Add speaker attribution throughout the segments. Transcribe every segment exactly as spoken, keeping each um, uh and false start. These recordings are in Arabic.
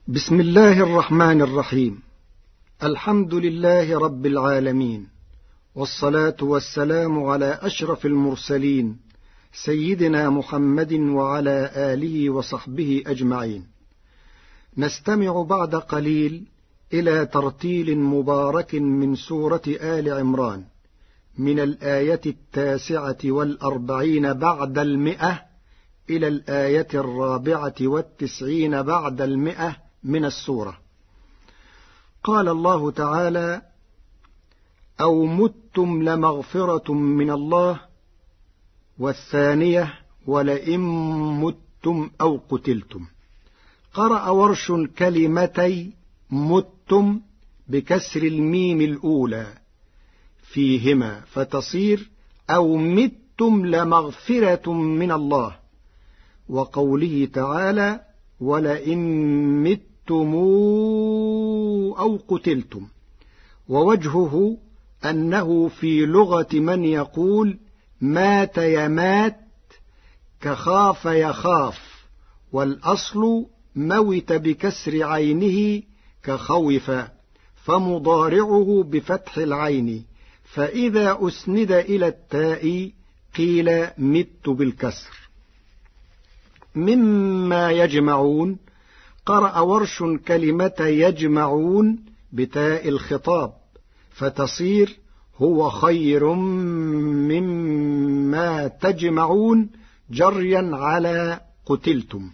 Speaker 1: بسم الله الرحمن الرحيم. الحمد لله رب العالمين، والصلاة والسلام على أشرف المرسلين سيدنا محمد وعلى آله وصحبه أجمعين. نستمع بعد قليل إلى ترتيل مبارك من سورة آل عمران من الآية التاسعة والأربعين بعد المئة إلى الآية الرابعة والتسعين بعد المئة من السورة. قال الله تعالى: أو متم لمغفرة من الله، والثانية ولئن متم أو قتلتم. قرأ ورش كلمتي متم بكسر الميم الأولى فيهما فتصير أو متم لمغفرة من الله، وقوله تعالى: ولئن متم أو قتلتم. ووجهه أنه في لغة من يقول مات يمات كخاف يخاف، والأصل موت بكسر عينه كخوف، فمضارعه بفتح العين، فإذا أسند إلى التاء قيل مت بالكسر. مما يجمعون. قرأ ورش كلمة يجمعون بتاء الخطاب فتصير هو خير مما تجمعون جريا على قتلتم.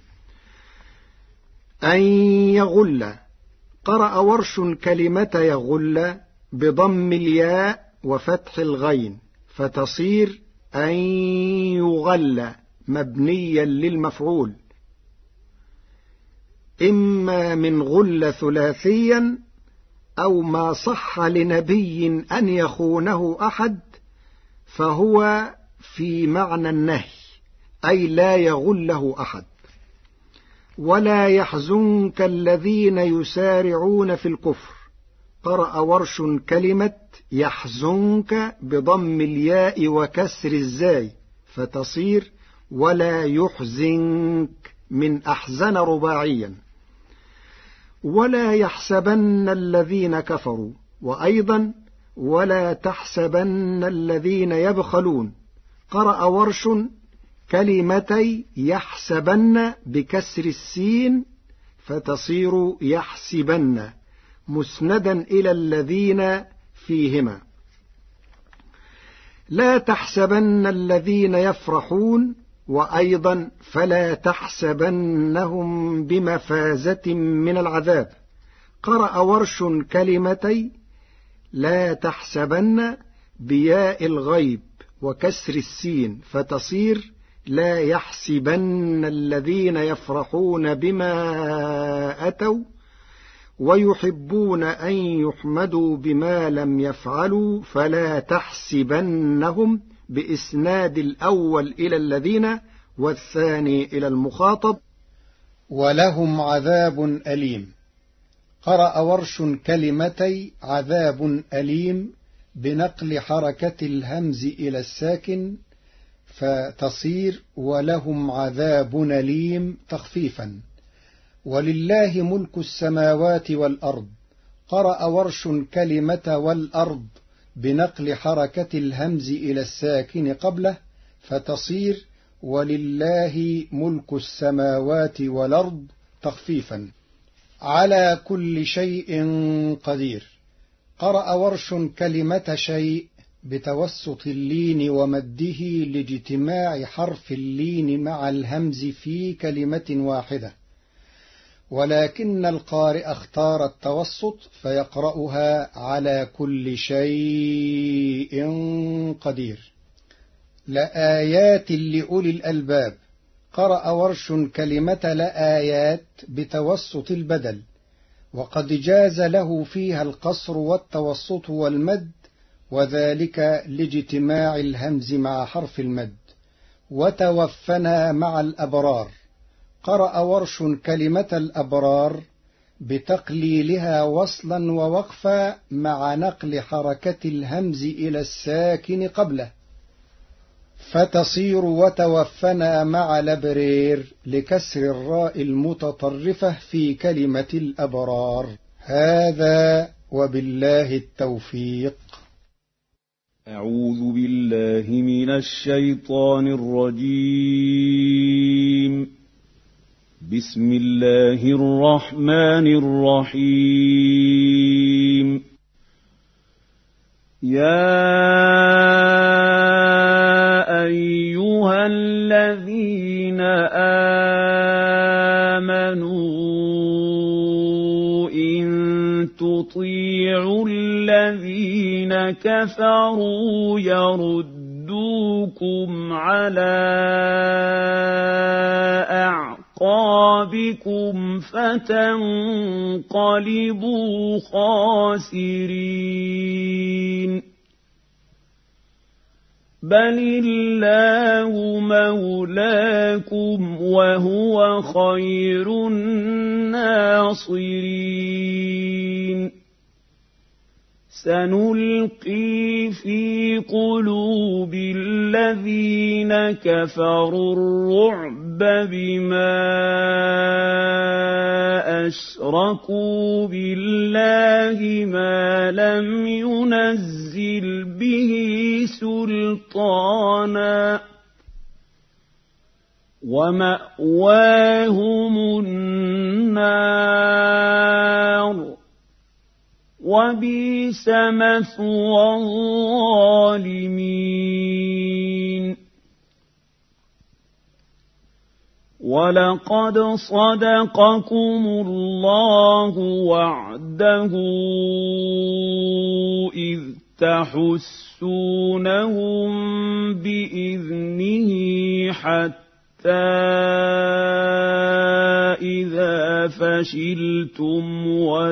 Speaker 1: أن يغل. قرأ ورش كلمة يغل بضم الياء وفتح الغين فتصير أن يغل مبنيا للمفعول، إما من غل ثلاثيا أو ما صح لنبي أن يخونه أحد، فهو في معنى النهي، أي لا يغله أحد. ولا يحزنك الذين يسارعون في الكفر. قرأ ورش كلمة يحزنك بضم الياء وكسر الزاي فتصير ولا يحزنك من أحزن رباعيا. ولا يحسبن الذين كفروا، وأيضا ولا تحسبن الذين يبخلون. قرأ ورش كلمتي يحسبن بكسر السين فتصير يحسبن مسندا إلى الذين فيهما. لا تحسبن الذين يفرحون، وأيضا فلا تحسبنهم بمفازة من العذاب. قرأ ورش كلمتي لا تحسبن بياء الغيب وكسر السين فتصير لا يحسبن الذين يفرحون بما أتوا ويحبون أن يحمدوا بما لم يفعلوا، فلا تحسبنهم بإسناد الأول إلى الذين والثاني إلى المخاطب. ولهم عذاب أليم. قرأ ورش كلمتي عذاب أليم بنقل حركة الهمز إلى الساكن فتصير ولهم عذاب أليم تخفيفا. ولله ملك السماوات والأرض. قرأ ورش كلمة والأرض بنقل حركة الهمز إلى الساكن قبله فتصير ولله ملك السماوات والأرض تخفيفا. على كل شيء قدير. قرأ ورش كلمة شيء بتوسط اللين ومده لاجتماع حرف اللين مع الهمز في كلمة واحدة، ولكن القارئ اختار التوسط فيقرأها على كل شيء قدير. لآيات لأولي الألباب. قرأ ورش كلمة لآيات بتوسط البدل، وقد جاز له فيها القصر والتوسط والمد، وذلك لاجتماع الهمز مع حرف المد. وتوفنا مع الأبرار. قرأ ورش كلمة الأبرار بتقليلها وصلا ووقفا مع نقل حركة الهمز إلى الساكن قبله فتصير وتوفنا مع الأبرير لكسر الراء المتطرفة في كلمة الأبرار. هذا وبالله التوفيق.
Speaker 2: أعوذ بالله من الشيطان الرجيم. بسم الله الرحمن الرحيم. يا أيها الذين آمنوا إن تطيعوا الذين كفروا يردوكم على أعقابكم فتنقلبوا خاسرين. بل الله مولاكم وهو خير الناصرين. سنلقي في قلوب الذين كفروا الرعب بما أشركوا بالله ما لم ينزل به سلطانا ومأواهم النار وبئس مثوى الظالمين. ولقد صدقكم الله وعده إذ تحسونهم بإذنه حتى إذا فشلتم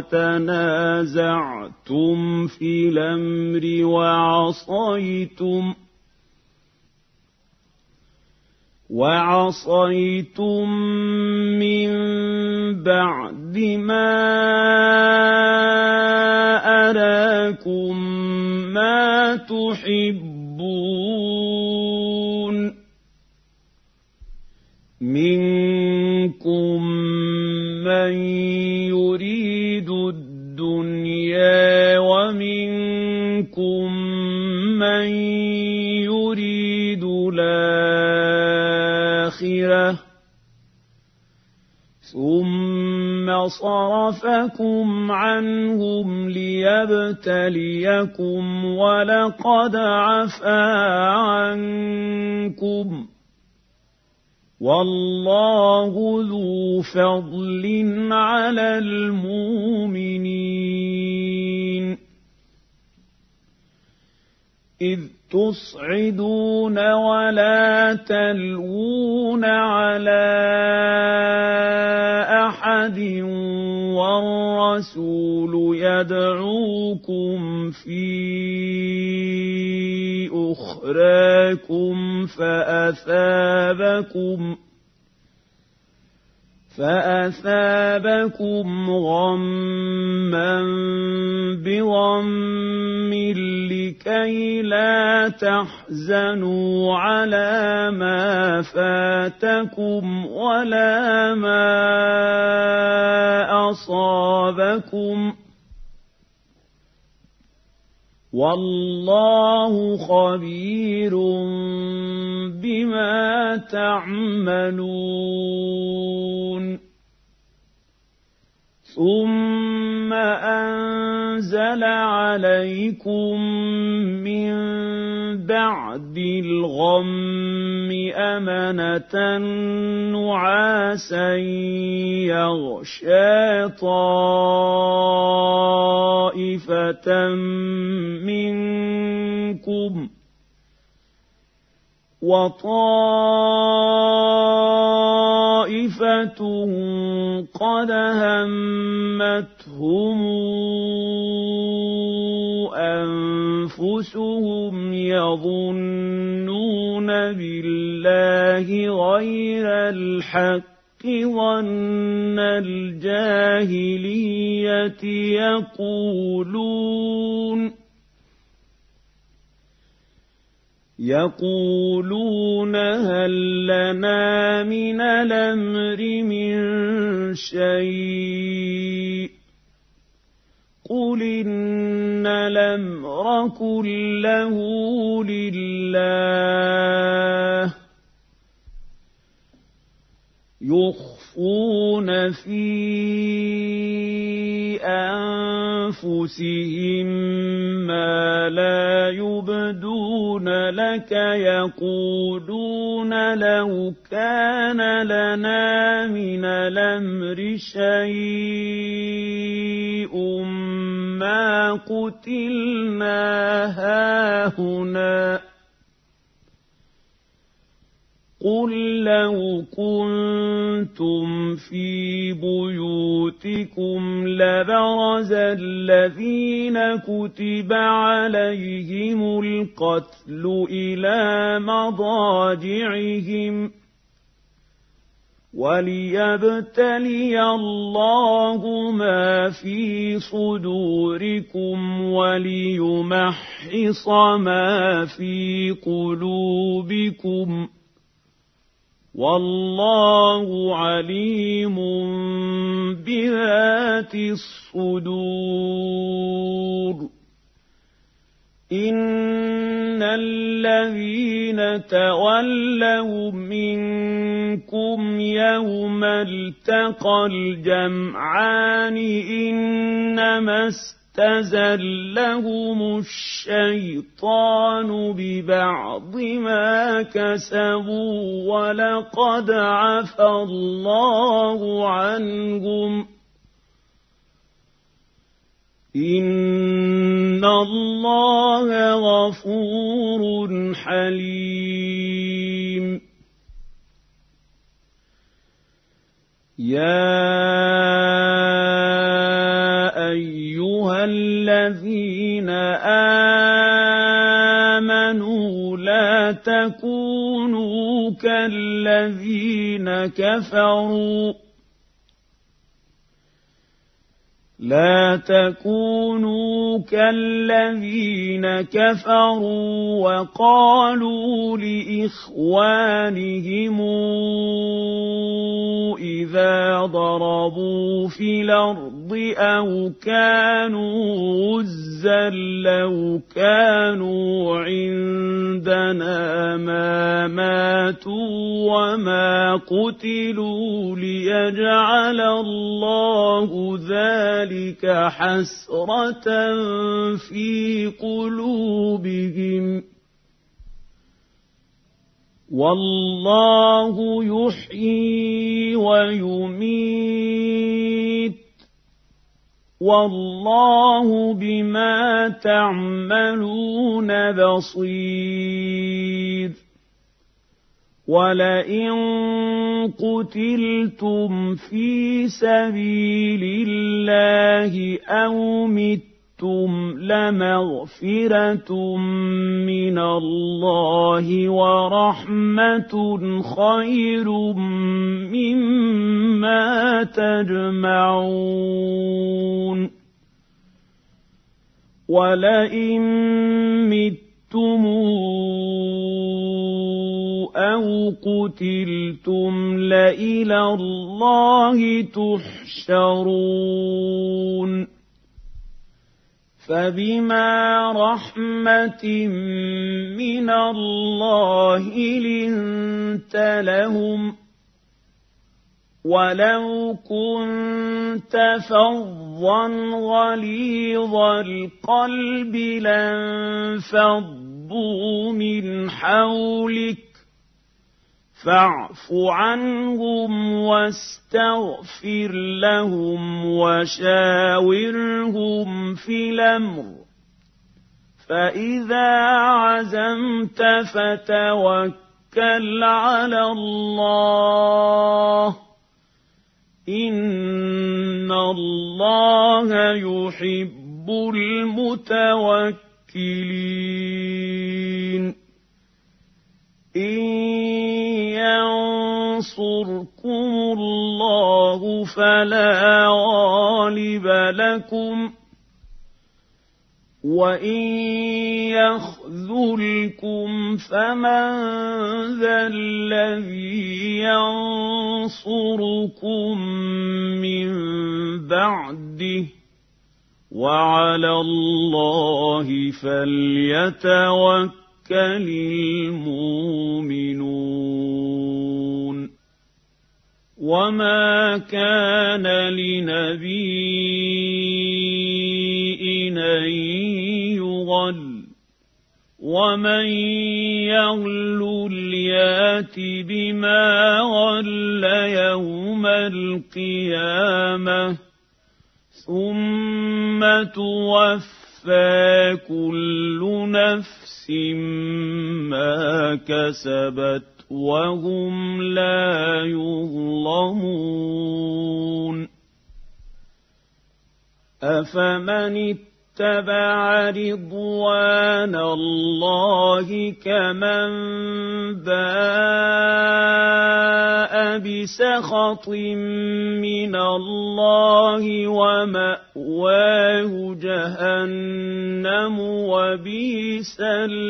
Speaker 2: وتنازعتم في الأمر وعصيتم وعصيتم من بعد ما أراكم ما تحبون منكم من يريد الدنيا ومنكم من يريد الآخرة ثم صرفكم عنهم ليبتليكم ولقد عفا عنكم والله ذو فضل على المؤمنين. إذ تصعدون ولا تلوون على أحد والرسول يدعوكم في أخراكم فأثابكم فأثابكم غما بغم لكي لا تحزنوا على ما فاتكم ولا ما أصابكم والله خبير بما تعملون. ثم أنزل عليكم من بعد الغم أمنة نعاسا يغشى طائفة منكم وطائفة قد همتهم أنفسهم يظنون بالله غير الحق ظن الجاهلية يقولون يقولون هل لنا من الأمر من شيء قل إن الأمر كله لله يخفون في أنفسهم ما لا يبدون لك يقولون لو كان لنا من الأمر شيء ما قتلنا هاهنا قل لو كنتم في بيوتكم لبرز الذين كتب عليهم القتل إلى مضاجعهم وليبتلي الله ما في صدوركم وليمحص ما في قلوبكم والله عليم بذات الصدور إن الذين تولوا منكم يوم التقى الجمعان إنما استزلهم الشيطان ببعض ما كسبوا ولقد عفى الله عنهم إن الله غفور حليم يا أيها الذين آمنوا لا تكونوا كالذين كفروا لا تكونوا كالذين كفروا وقالوا لإخوانهم إذا ضربوا في الأرض أو كانوا غزا لو كانوا عندنا ما ماتوا وما قتلوا ليجعل الله ذلك حسرة في قلوبهم والله يحيي ويميت والله بما تعملون بصير ولئن قتلتم في سبيل الله أو متم لمغفرة من الله ورحمة خير مما تجمعون ولئن متم أو قتلتم لإلى الله تحشرون فبما رحمة من الله لنت لهم ولو كنت فظا غليظ القلب لانفضوا من حولك فاعف عنهم واستغفر لهم وشاورهم في الأمر فإذا عزمت فتوكل على الله إن الله يحب المتوكلين إن ينصركم الله فلا غالب لكم وَإِن يَخْذُلْكُمْ فَمَن ذَا الَّذِي يَنصُرُكُم مِّن بَعْدِهِ ۗ وَعَلَى اللَّهِ فَلْيَتَوَكَّلِ الْمُؤْمِنُونَ. وَمَا كَانَ لِنَبِيٍّ أَن يُغَلَّ وَمَن يَغْلُلْ يَأْتِ بِمَا غَلَّ يَوْمَ الْقِيَامَةِ ثُمَّ تُوَفَّىٰ كُلُّ نَفْسٍ مَّا كَسَبَتْ وَهُمْ لَا يُظْلَمُونَ. أَفَمَنِ اتَّبَعَ رِضْوَانَ اللَّهِ كَمَن بَاءَ بِسَخَطٍ مِّنَ اللَّهِ وَمَأْوَاهُ جَهَنَّمُ وَبِئْسَ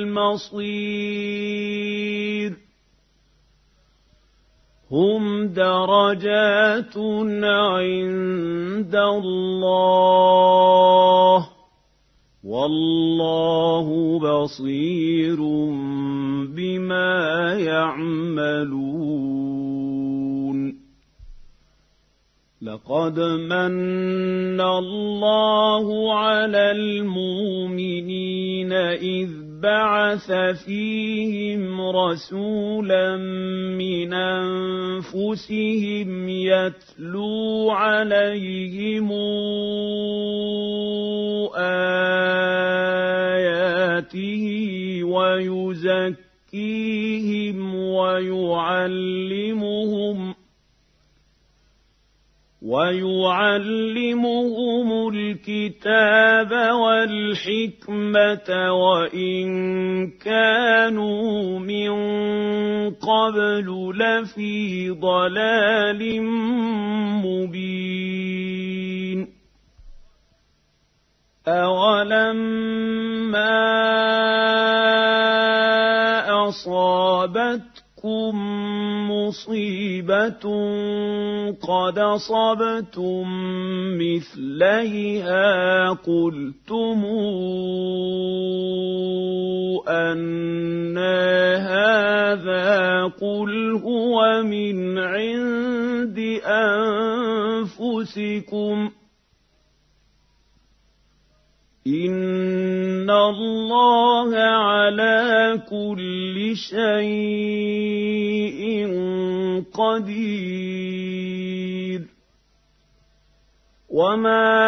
Speaker 2: الْمَصِيرُ. هُمْ دَرَجَاتٌ عِندَ اللَّهِ ۗ وَاللَّهُ بَصِيرٌ بِمَا يَعْمَلُونَ. لَقَدْ مَنَّ اللَّهُ عَلَى الْمُؤْمِنِينَ إِذْ بَعَثَ فِيهِمْ رَسُولًا مِّنْ أَنفُسِهِمْ يَتْلُو عَلَيْهِمْ آيَاتِهِ وَيُزَكِّيهِمْ وَيُعَلِّمُهُمْ وَيُعَلِّمُهُمُ الْكِتَابَ وَالْحِكْمَةَ وَإِن كَانُوا مِن قَبْلُ لَفِي ضَلَالٍ مُّبِينٍ. أَوَلَمَّا أَصَابَتْكُم مُّصِيبَةٌ قَدْ أَصَبْتُم مِّثْلَيْهَا قُلْتُمْ أَنَّىٰ هَٰذَا ۖ قُلْ هُوَ مِنْ عِندِ أَنفُسِكُمْ ۗ إِنَّ اللَّهَ عَلَىٰ كُلِّ شَيْءٍ قَدِيرٌ. وَمَا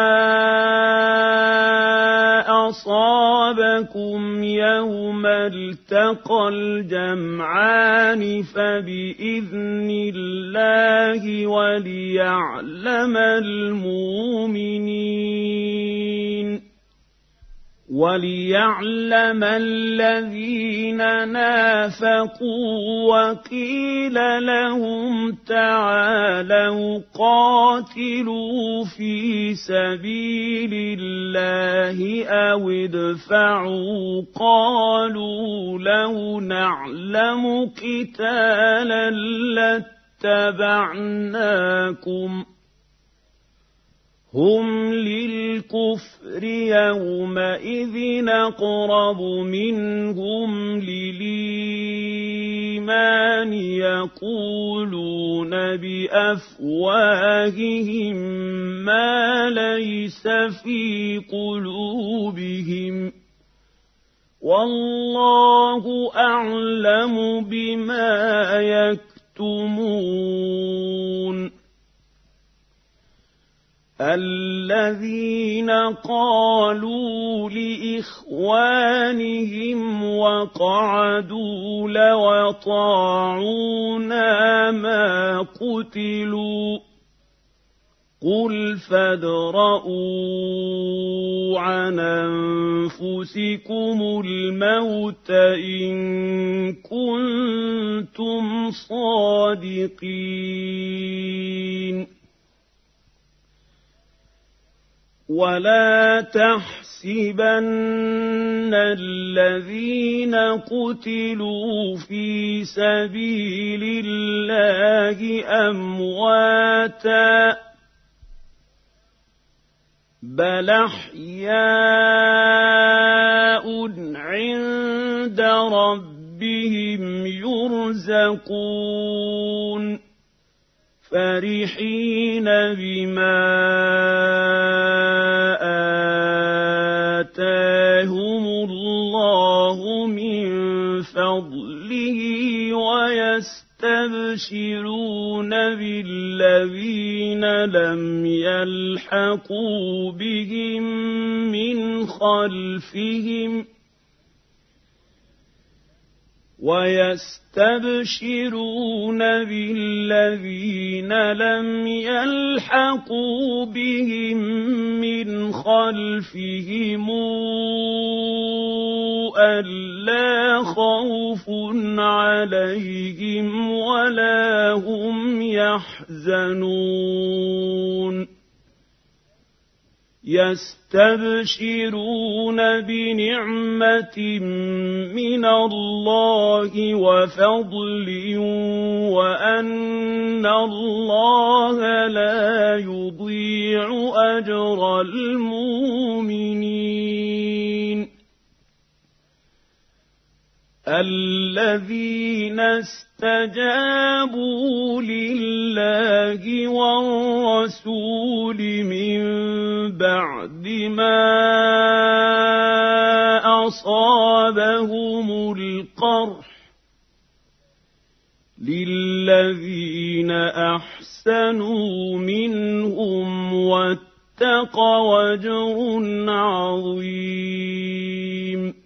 Speaker 2: أَصَابَكُمْ يَوْمَ الْتَقَى الْجَمْعَانِ فَبِإِذْنِ اللَّهِ وَلِيَعْلَمَ الْمُؤْمِنِينَ وَلِيَعْلَمَ الَّذِينَ نَافَقُوا. وَقِيلَ لَهُمْ تَعَالَوْا قَاتِلُوا فِي سَبِيلِ اللَّهِ أَوِ ادْفَعُوا ۖ قَالُوا لَوْ نَعْلَمُ قِتَالًا لَّاتَّبَعْنَاكُمْ ۗ هُمْ لِلْكُفْرِ يَوْمَئِذٍ أَقْرَبُ مِنْهُمْ لِلْإِيمَانِ يَقُولُونَ بِأَفْوَاهِهِم مَّا لَيْسَ فِي قُلُوبِهِمْ ۗ وَاللَّهُ أَعْلَمُ بِمَا يَكْتُمُونَ. الَّذِينَ قَالُوا لِإِخْوَانِهِمْ وَقَعَدُوا لَوْ أَطَاعُونَا مَا قُتِلُوا ۗ قُلْ فَادْرَءُوا عَنْ أَنفُسِكُمُ الْمَوْتَ إِن كُنتُمْ صَادِقِينَ. ولا تحسبن الذين قتلوا في سبيل الله أمواتا بل أحياء عند ربهم يرزقون فرحين بما آتاهم الله من فضله ويستبشرون بالذين لم يلحقوا بهم من خلفهم ويستبشرون بالذين لم يلحقوا بهم من خلفهم ألا خوف عليهم ولا هم يحزنون يستبشرون بنعمة من الله وفضل وأن الله لا يضيع أجر المؤمنين الذين استجابوا لله والرسول من بعد ما أصابهم القرح للذين أحسنوا منهم واتقوا أجر عظيم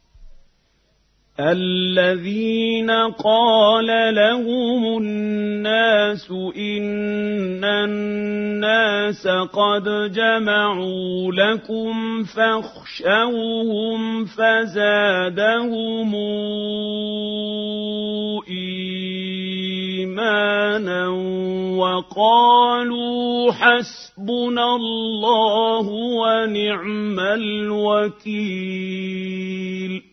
Speaker 2: الذين قال لهم الناس إن الناس قد جمعوا لكم فاخشوهم فزادهم إيمانا وقالوا حسبنا الله ونعم الوكيل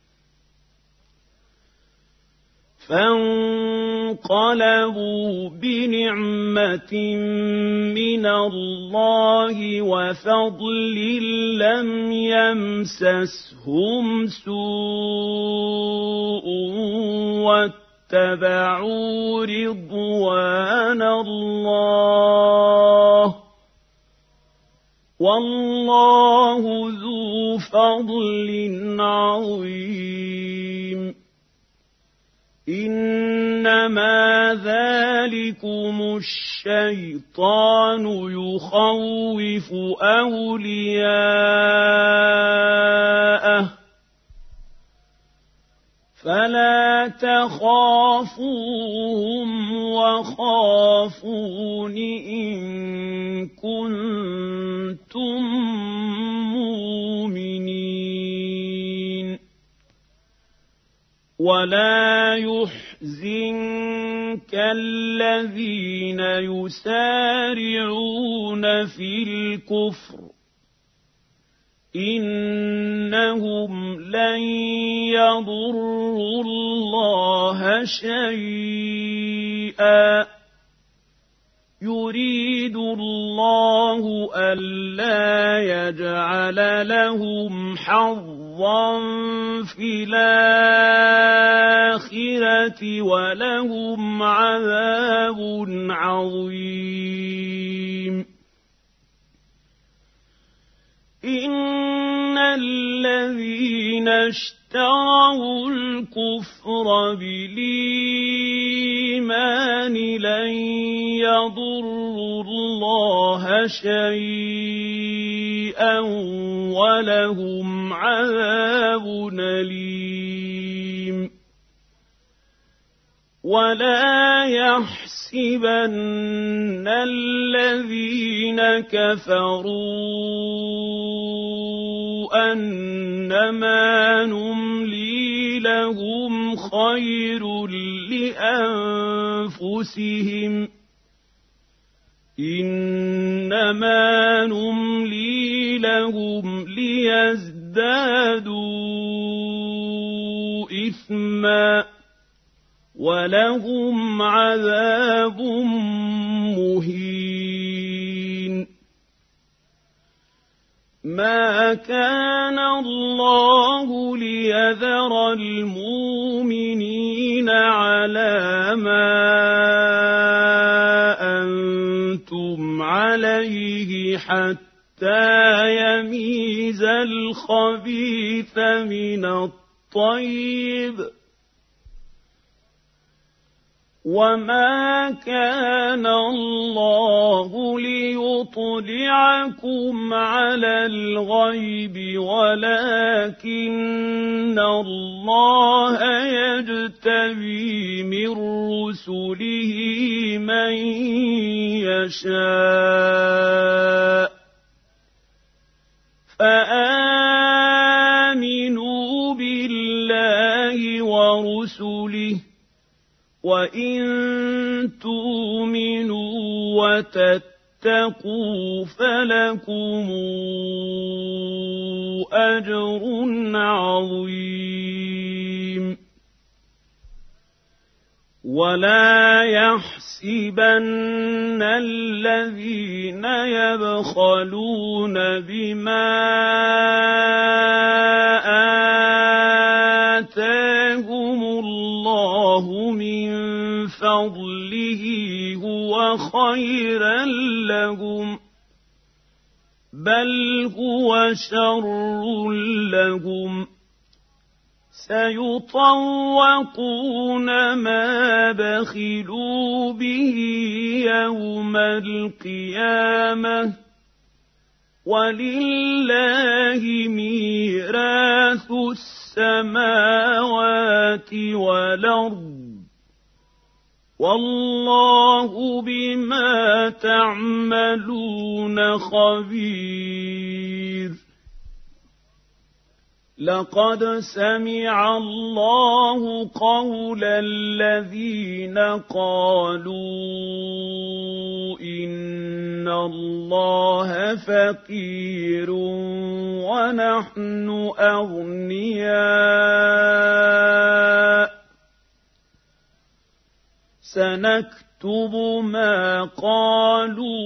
Speaker 2: فانقلبوا بنعمة من الله وفضل لم يمسسهم سوء واتبعوا رضوان الله والله ذو فضل عظيم إنما ذلكم الشيطان يخوف أولياءه فلا تخافوهم وخافون إن كنتم مؤمنين ولا يحزنك الذين يسارعون في الكفر إنهم لن يضروا الله شيئا يريد الله ألا يجعل لهم حظا في الآخرة ولهم عذاب عظيم إن الذين اشتروا الكفر بالإيمان لن يضروا الله شيئا ولهم عذاب أليم ولا يحسبن الذين كفروا أنما نملي لهم خير لأنفسهم إنما نملي لهم ليزدادوا إثما ولهم عذاب مهين ما كان الله ليذر المؤمنين على ما أنتم عليه حتى يميز الخبيث من الطيب وما كان الله ليطلعكم على الغيب ولكن الله يجتبي من رسله من يشاء فآمنوا بالله ورسله وإن تؤمنوا وتتقوا فلكم أجر عظيم ولا يحسبن الذين يبخلون بما آتاهم الله من فضله هو خيرا لهم بل هو شر لهم سيطوقون ما بخلوا به يوم القيامة ولله ميراث السماوات والأرض والله بما تعملون خبير لقد سمع الله قول الذين قالوا إن الله فقير ونحن أغنياء سنكتب ما قالوا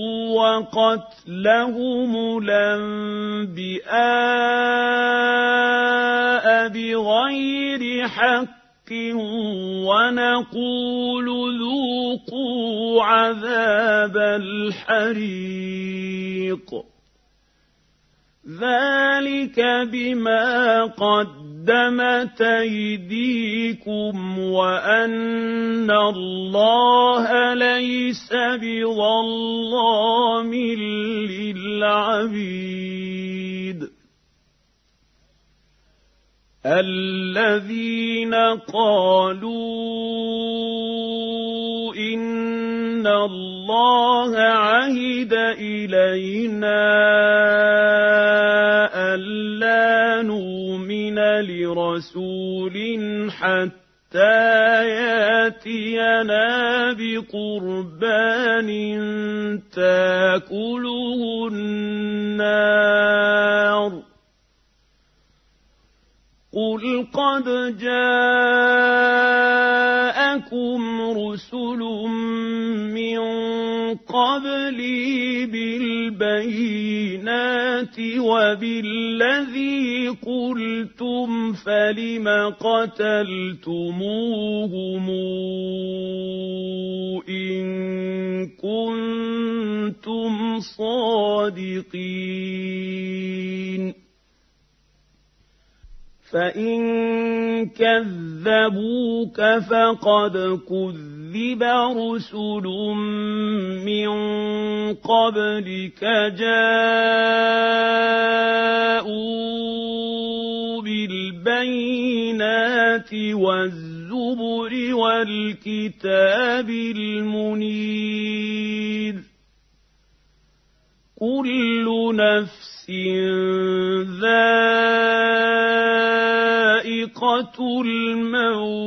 Speaker 2: وقتلهم الأنبياء بغير حق ونقول ذوقوا عذاب الحريق ذلك بما قدمت أيديكم وأن الله ليس بظلام للعبيد الذين قالوا إن الله عهد إلينا ألا نؤمن لرسول حتى يأتينا بقربان تأكله النار قل قد جاءكم رسل من قبلي بالبينات وبالذي قلتم فلم قتلتموهم إن كنتم صادقين فإن كذبوك فقد كذب رسل من قبلك جاءوا بالبينات والزبر والكتاب المنير كل نفس ذائقة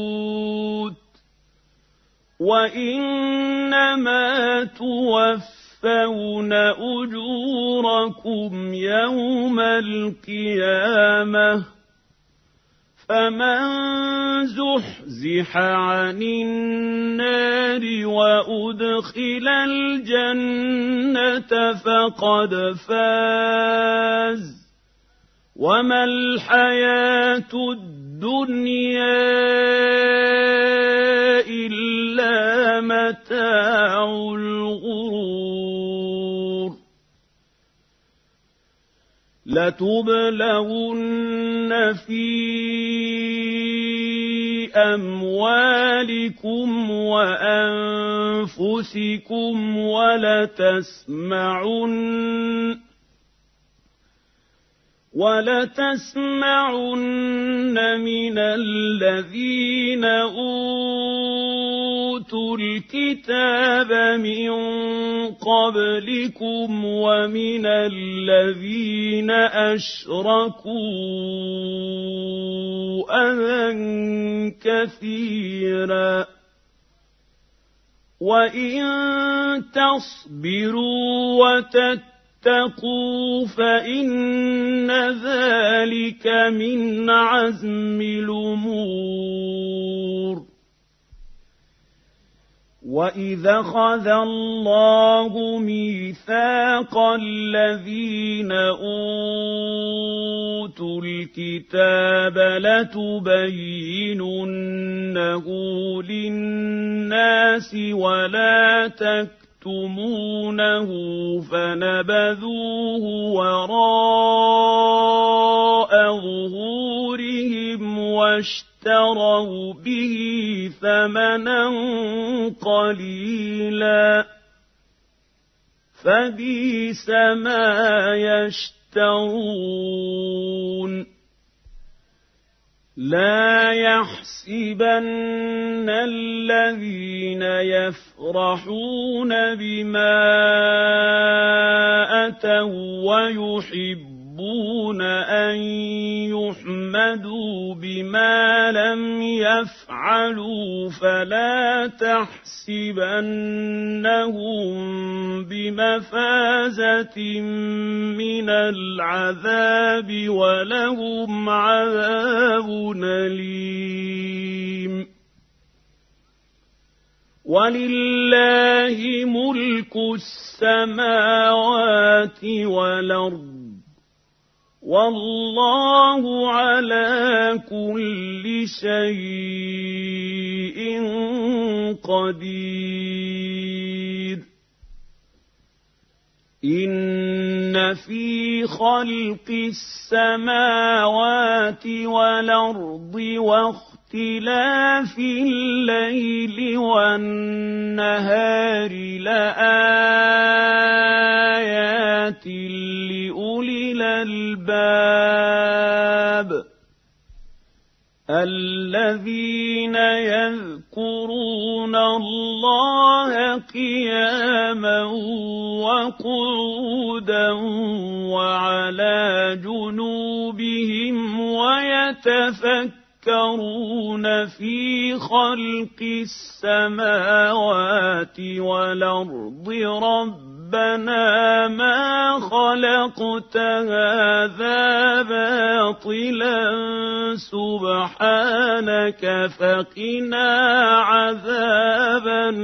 Speaker 2: الموت وإنما توفون توفون أجوركم يوم القيامة فمن زحزح عن النار وأدخل الجنة فقد فاز وما الحياة الدنيا إلا متاع الغرور لتبلون في أموالكم وأنفسكم ولتسمعن ولتسمعن من الذين أوتوا الكتاب من قبلكم ومن الذين أشركوا أذى كثيرا وإن تصبروا وتتقوا فإن ذلك من عزم الأمور وإذا أخذ الله ميثاق الذين أوتوا الكتاب لتبيننه للناس ولا تكتمونه فنبذوه وراء ظهورهم واشتروا به ثمنا قليلا فبئس ما يشترون لا يحسبن الذين يفرحون بما أتوا ويحبون أن يحمدوا بما لم يفعلوا فلا تحسبنهم بمفازة من العذاب ولهم عذاب أليم ولله ملك السماوات والأرض والله على كل شيء قدير إن في خلق السماوات والأرض واختلاف الليل والنهار لآيات لأولي الألباب الذين يذكرون الله قياما وقعودا وعلى جنوبهم ويتفكرون في خلق السماوات والأرض ربنا ما خلقت هذا باطلا سبحانك فقنا عذاب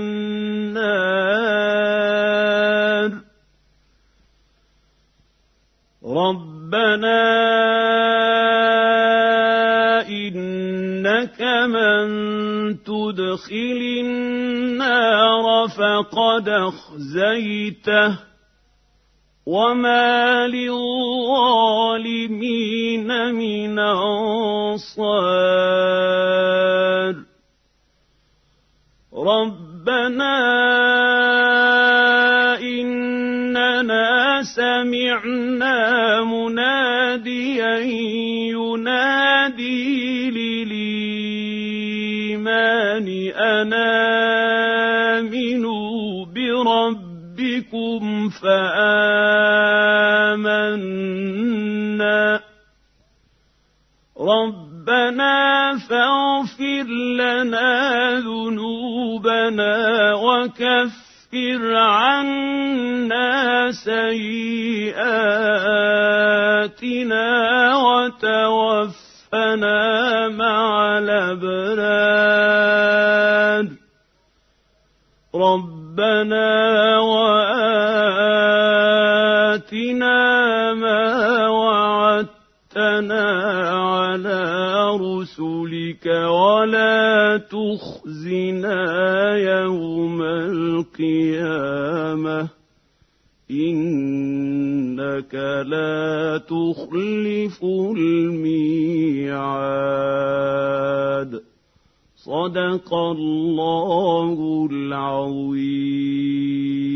Speaker 2: النار ربنا إنك من تدخل النار فقد أخزيته وما للظالمين من أنصار ربنا إننا سمعنا مناديا ينادي للإيمان أن آمنوا بربكم فآمنا ربنا فاغفر لنا ذنوبنا وكفر وكفر عنا سيئاتنا وتوفنا مع الأبرار ربنا وآتنا ما وعدتنا على رسلك ولا تخزنا يوم القيامة إنك لا تخلف الميعاد صدق الله العظيم.